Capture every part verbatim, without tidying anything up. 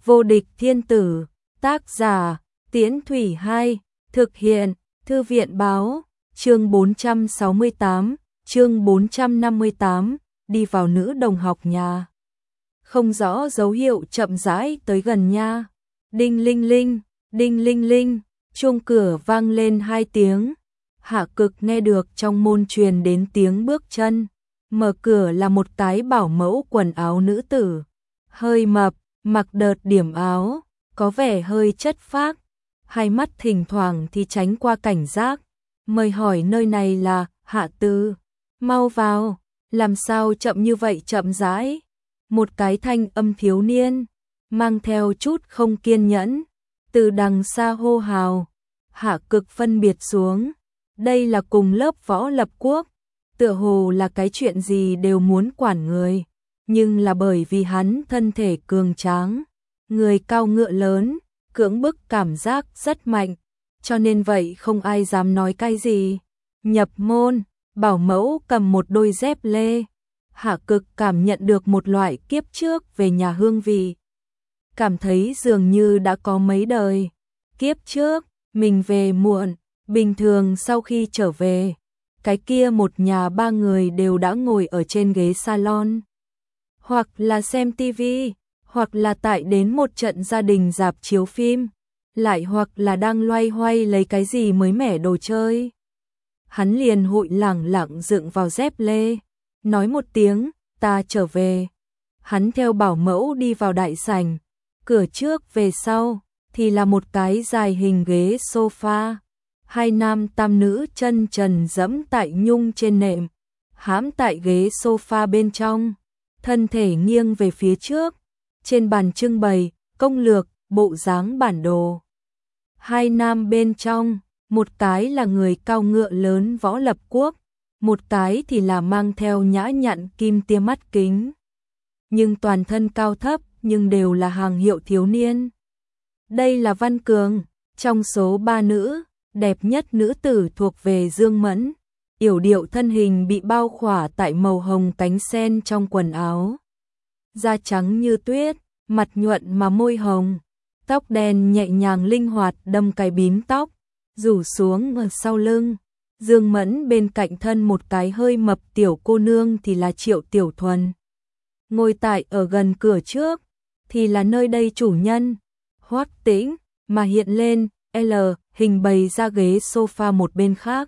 Vô địch thiên tử, tác giả, Tiễn Thủy Hai, thực hiện, Thư viện báo, chương bốn trăm sáu mươi tám, chương bốn trăm năm mươi tám, đi vào nữ đồng học nhà. Không rõ dấu hiệu chậm rãi tới gần nha. Đinh linh linh, đinh linh linh, chuông cửa vang lên hai tiếng. Hạ Cực nghe được trong môn truyền đến tiếng bước chân. Mở cửa là một cái bảo mẫu quần áo nữ tử. Hơi mập, mặc đợt điểm áo, có vẻ hơi chất phác. Hai mắt thỉnh thoảng thì tránh qua cảnh giác. Mời hỏi nơi này là Hạ Tư. Mau vào, làm sao chậm như vậy chậm rãi. Một cái thanh âm thiếu niên, mang theo chút không kiên nhẫn, từ đằng xa hô hào. Hạ Cực phân biệt xuống. Đây là cùng lớp Võ Lập Quốc, tựa hồ là cái chuyện gì đều muốn quản người, nhưng là bởi vì hắn thân thể cường tráng, người cao ngựa lớn, cưỡng bức cảm giác rất mạnh, cho nên vậy không ai dám nói cái gì. Nhập môn, bảo mẫu cầm một đôi dép lê. Hạ Cực cảm nhận được một loại kiếp trước về nhà hương vị. Cảm thấy dường như đã có mấy đời. Kiếp trước, mình về muộn, bình thường sau khi trở về, cái kia một nhà ba người đều đã ngồi ở trên ghế salon. Hoặc là xem tivi, hoặc là tại đến một trận gia đình rạp chiếu phim, lại hoặc là đang loay hoay lấy cái gì mới mẻ đồ chơi. Hắn liền hội lẳng lặng dựng vào dép lê, nói một tiếng, ta trở về. Hắn theo bảo mẫu đi vào đại sảnh, cửa trước về sau, thì là một cái dài hình ghế sofa. Hai nam tam nữ chân trần dẫm tại nhung trên nệm, hãm tại ghế sofa bên trong, thân thể nghiêng về phía trước. Trên bàn trưng bày, công lược, bộ dáng bản đồ. Hai nam bên trong, một cái là người cao ngựa lớn Võ Lập Quốc, một cái thì là mang theo nhã nhặn kim tia mắt kính. Nhưng toàn thân cao thấp, nhưng đều là hàng hiệu thiếu niên. Đây là Văn Cường, trong số ba nữ, đẹp nhất nữ tử thuộc về Dương Mẫn. Yểu điệu thân hình bị bao khỏa tại màu hồng cánh sen trong quần áo. Da trắng như tuyết, mặt nhuận mà môi hồng. Tóc đen nhẹ nhàng linh hoạt đâm cái bím tóc, rủ xuống ở sau lưng. Dương Mẫn bên cạnh thân một cái hơi mập tiểu cô nương thì là Triệu Tiểu Thuần. Ngồi tại ở gần cửa trước, thì là nơi đây chủ nhân, Hoắc Tĩnh, mà hiện lên, L, hình bày ra ghế sofa một bên khác.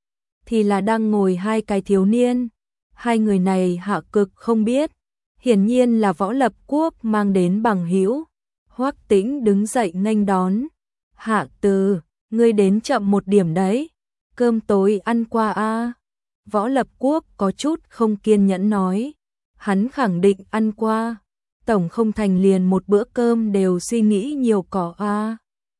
Thì là đang ngồi hai cái thiếu niên. Hai người này Hạ Cực không biết, hiển nhiên là Võ Lập Quốc mang đến bằng hữu. Hoắc Tĩnh đứng dậy nghênh đón. Hạ Từ, ngươi đến chậm một điểm đấy. Cơm tối ăn qua a à? Võ Lập Quốc có chút không kiên nhẫn nói. Hắn khẳng định ăn qua. Tổng không thành liền một bữa cơm đều suy nghĩ nhiều cỏ a à?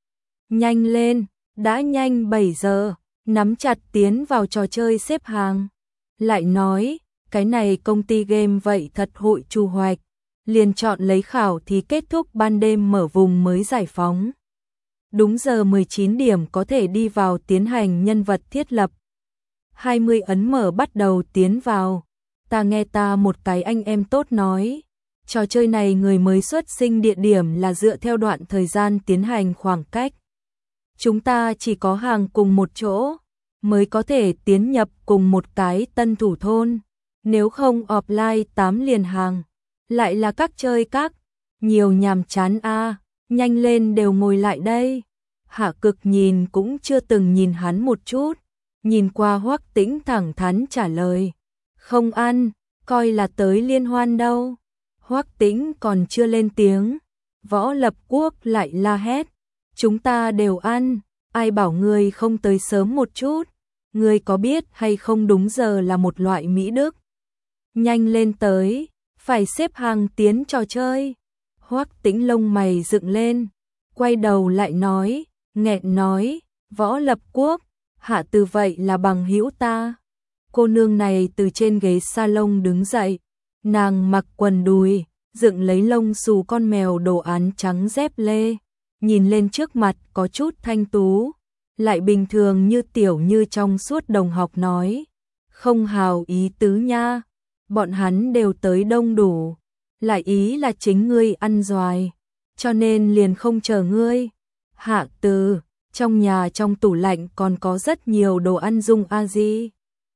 Nhanh lên, đã nhanh bảy giờ, nắm chặt tiến vào trò chơi xếp hàng. Lại nói, cái này công ty game vậy thật hội trù hoạch, liền chọn lấy khảo thì kết thúc ban đêm mở vùng mới giải phóng. Đúng giờ mười chín điểm có thể đi vào tiến hành nhân vật thiết lập. hai mươi ấn mở bắt đầu tiến vào. Ta nghe ta một cái anh em tốt nói, trò chơi này người mới xuất sinh địa điểm là dựa theo đoạn thời gian tiến hành khoảng cách. Chúng ta chỉ có hàng cùng một chỗ, mới có thể tiến nhập cùng một cái tân thủ thôn. Nếu không offline tám liền hàng, lại là các chơi các, nhiều nhàm chán a, nhanh lên đều ngồi lại đây. Hạ Cực nhìn cũng chưa từng nhìn hắn một chút, nhìn qua Hoắc Tĩnh thẳng thắn trả lời, không ăn, coi là tới liên hoan đâu. Hoắc Tĩnh còn chưa lên tiếng, Võ Lập Quốc lại la hét, chúng ta đều ăn, ai bảo ngươi không tới sớm một chút, ngươi có biết hay không đúng giờ là một loại mỹ đức. Nhanh lên tới, phải xếp hàng tiến trò chơi. Hoắc Tĩnh lông mày dựng lên, quay đầu lại nói, nghẹn nói, Võ Lập Quốc, Hạ Từ vậy là bằng hữu ta. Cô nương này từ trên ghế salon đứng dậy, nàng mặc quần đùi, dựng lấy lông xù con mèo đồ án trắng dép lê, nhìn lên trước mặt có chút thanh tú, lại bình thường như tiểu như trong suốt đồng học nói, không hào ý tứ nha, bọn hắn đều tới đông đủ, lại ý là chính ngươi ăn doài. cho nên liền không chờ ngươi. Hạ Từ, trong nhà trong tủ lạnh còn có rất nhiều đồ ăn Dung a di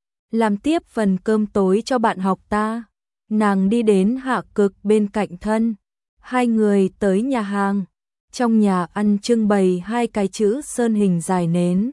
làm tiếp phần cơm tối cho bạn học ta. Nàng đi đến Hạ Cực bên cạnh thân, hai người tới nhà hàng. Trong nhà ăn trưng bày hai cái chữ sơn hình dài nến,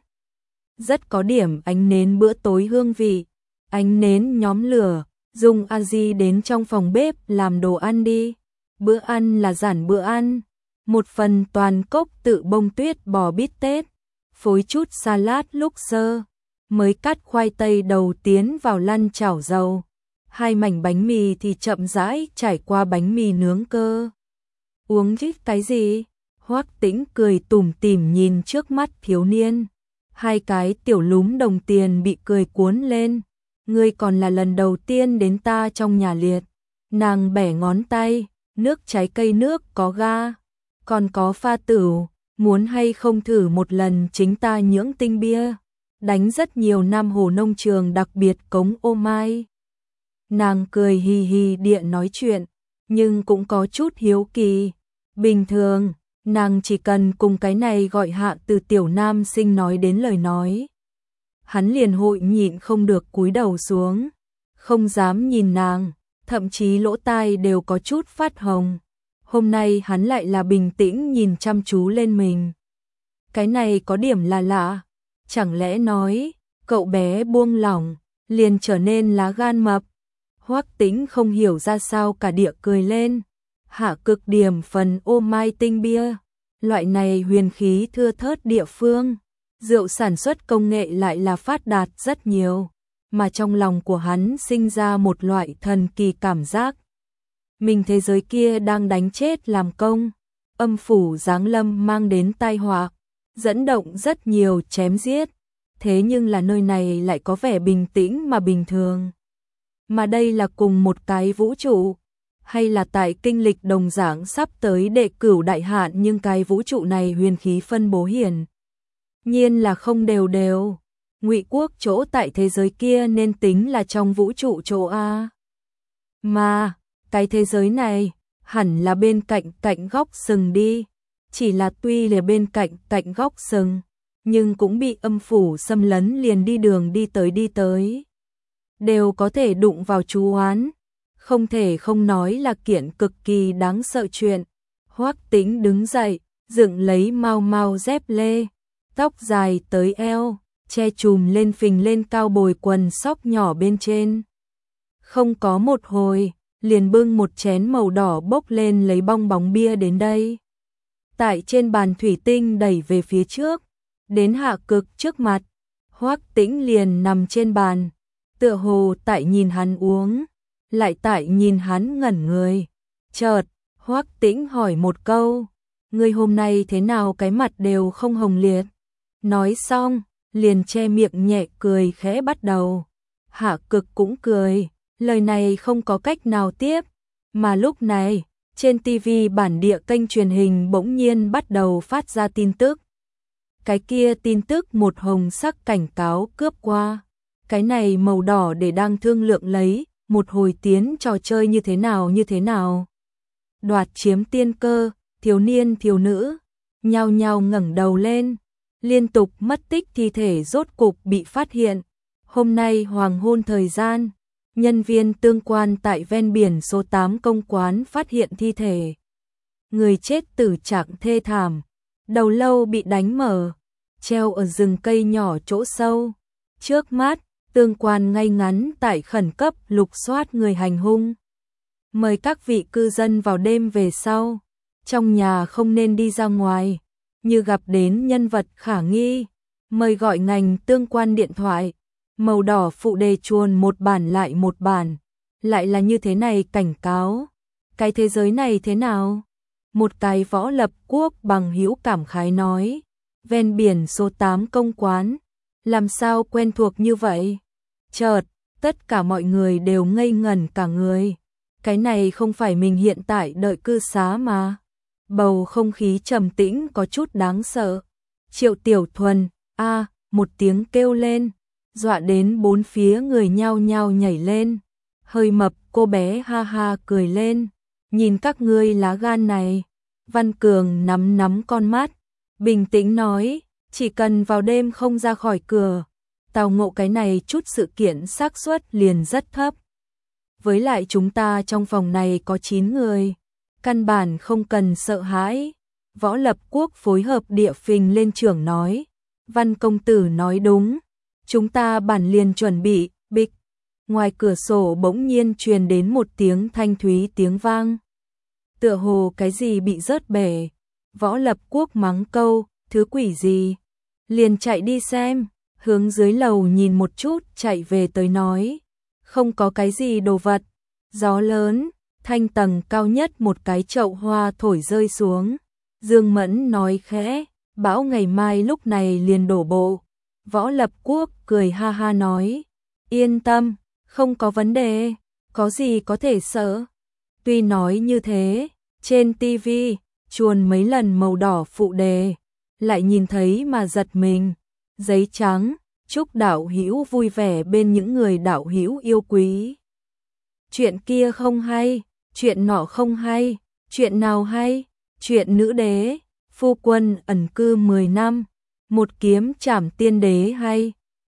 rất có điểm ánh nến bữa tối hương vị. Ánh nến nhóm lửa, Dung a di đến trong phòng bếp làm đồ ăn đi. Bữa ăn là giản bữa ăn, một phần toàn cốc tự bông tuyết bò bít tết, phối chút salad lúc sơ, mới cắt khoai tây đầu tiến vào lăn chảo dầu. Hai mảnh bánh mì thì chậm rãi trải qua bánh mì nướng cơ. Uống chứ cái gì? Hoắc Tĩnh cười tủm tỉm nhìn trước mắt thiếu niên. Hai cái tiểu lúm đồng tiền bị cười cuốn lên. Ngươi còn là lần đầu tiên đến ta trong nhà liệt. Nàng bẻ ngón tay, nước trái cây nước có ga, còn có pha tửu, muốn hay không thử một lần chính ta nhưỡng tinh bia, đánh rất nhiều năm hồ nông trường đặc biệt cống ô mai. Nàng cười hì hì điện nói chuyện, nhưng cũng có chút hiếu kỳ. Bình thường, nàng chỉ cần cùng cái này gọi Hạ Từ tiểu nam sinh nói đến lời nói, hắn liền hội nhịn không được cúi đầu xuống, không dám nhìn nàng, thậm chí lỗ tai đều có chút phát hồng. Hôm nay hắn lại là bình tĩnh nhìn chăm chú lên mình. Cái này có điểm là lạ, chẳng lẽ nói, cậu bé buông lỏng, liền trở nên lá gan mập. Hoắc Tĩnh không hiểu ra sao cả địa cười lên. Hạ Cực điểm phần ô mai tinh bia, loại này huyền khí thưa thớt địa phương, rượu sản xuất công nghệ lại là phát đạt rất nhiều, mà trong lòng của hắn sinh ra một loại thần kỳ cảm giác. Mình thế giới kia đang đánh chết làm công, âm phủ giáng lâm mang đến tai họa, dẫn động rất nhiều chém giết, thế nhưng là nơi này lại có vẻ bình tĩnh mà bình thường. Mà đây là cùng một cái vũ trụ, hay là tại kinh lịch đồng dạng sắp tới đệ cửu đại hạn, nhưng cái vũ trụ này huyền khí phân bố hiển nhiên là không đều đều. Ngụy Quốc chỗ tại thế giới kia nên tính là trong vũ trụ chỗ A. Mà, cái thế giới này, hẳn là bên cạnh cạnh góc sừng đi. Chỉ là tuy là bên cạnh cạnh góc sừng, nhưng cũng bị âm phủ xâm lấn, liền đi đường đi tới đi tới đều có thể đụng vào chú oán. Không thể không nói là kiện cực kỳ đáng sợ chuyện. Hoắc Tĩnh đứng dậy, dựng lấy mau mau dép lê, tóc dài tới eo, che chùm lên phình lên cao bồi quần sóc nhỏ bên trên. Không có một hồi, liền bưng một chén màu đỏ bốc lên lấy bong bóng bia đến đây. Tại trên bàn thủy tinh đẩy về phía trước, đến Hạ Cực trước mặt, Hoắc Tĩnh liền nằm trên bàn, tựa hồ tại nhìn hắn uống, lại tại nhìn hắn ngẩn người. Chợt, Hoắc Tĩnh hỏi một câu, ngươi hôm nay thế nào cái mặt đều không hồng liệt? Nói xong, liền che miệng nhẹ cười khẽ bắt đầu. Hạ Cực cũng cười, lời này không có cách nào tiếp, mà lúc này, trên ti vi bản địa kênh truyền hình bỗng nhiên bắt đầu phát ra tin tức. Cái kia tin tức một hồng sắc cảnh cáo cướp qua, cái này màu đỏ để đang thương lượng lấy, một hồi tiến trò chơi như thế nào như thế nào. Đoạt chiếm tiên cơ, thiếu niên thiếu nữ, nhao nhao ngẩng đầu lên, liên tục mất tích thi thể rốt cục bị phát hiện. Hôm nay hoàng hôn thời gian, nhân viên tương quan tại ven biển số tám công quán phát hiện thi thể. Người chết tử trạng thê thảm, đầu lâu bị đánh mở, treo ở rừng cây nhỏ chỗ sâu. Trước mắt, tương quan ngay ngắn tại khẩn cấp lục soát người hành hung. Mời các vị cư dân vào đêm về sau, trong nhà không nên đi ra ngoài, như gặp đến nhân vật khả nghi, mời gọi ngành tương quan điện thoại. Màu đỏ phụ đề chuồn một bản lại một bản, lại là như thế này cảnh cáo. Cái thế giới này thế nào? Một cái võ lập quốc bằng hữu cảm khái nói, ven biển số tám công quán, làm sao quen thuộc như vậy? Chợt, tất cả mọi người đều ngây ngẩn cả người. Cái này không phải mình hiện tại đợi cư xá mà. Bầu không khí trầm tĩnh có chút đáng sợ. Triệu Tiểu Thuần, a, một tiếng kêu lên, dọa đến bốn phía người nhao nhao nhảy lên. Hơi mập cô bé ha ha cười lên, nhìn các ngươi lá gan này, Văn Cường nắm nắm con mắt, bình tĩnh nói, chỉ cần vào đêm không ra khỏi cửa, tao ngộ cái này chút sự kiện xác suất liền rất thấp. Với lại chúng ta trong phòng này có chín người, căn bản không cần sợ hãi. Võ Lập Quốc phối hợp địa phình lên trưởng nói, Văn công tử nói đúng, chúng ta bản liền chuẩn bị, bịch. Ngoài cửa sổ bỗng nhiên truyền đến một tiếng thanh thúy tiếng vang. Tựa hồ cái gì bị rớt bể, Võ Lập Quốc mắng câu, thứ quỷ gì, liền chạy đi xem, hướng dưới lầu nhìn một chút chạy về tới nói, không có cái gì đồ vật, gió lớn, thanh tầng cao nhất một cái chậu hoa thổi rơi xuống. Dương Mẫn nói khẽ, bão ngày mai lúc này liền đổ bộ. Võ Lập Quốc cười ha ha nói, yên tâm, không có vấn đề, có gì có thể sợ. Tuy nói như thế, trên tivi chuồn mấy lần màu đỏ phụ đề, lại nhìn thấy mà giật mình. Giấy trắng, chúc đạo hữu vui vẻ bên những người đạo hữu yêu quý. Chuyện kia không hay, chuyện nọ không hay, chuyện nào hay? Chuyện nữ đế, phu quân ẩn cư mười năm, một kiếm trảm tiên đế hay.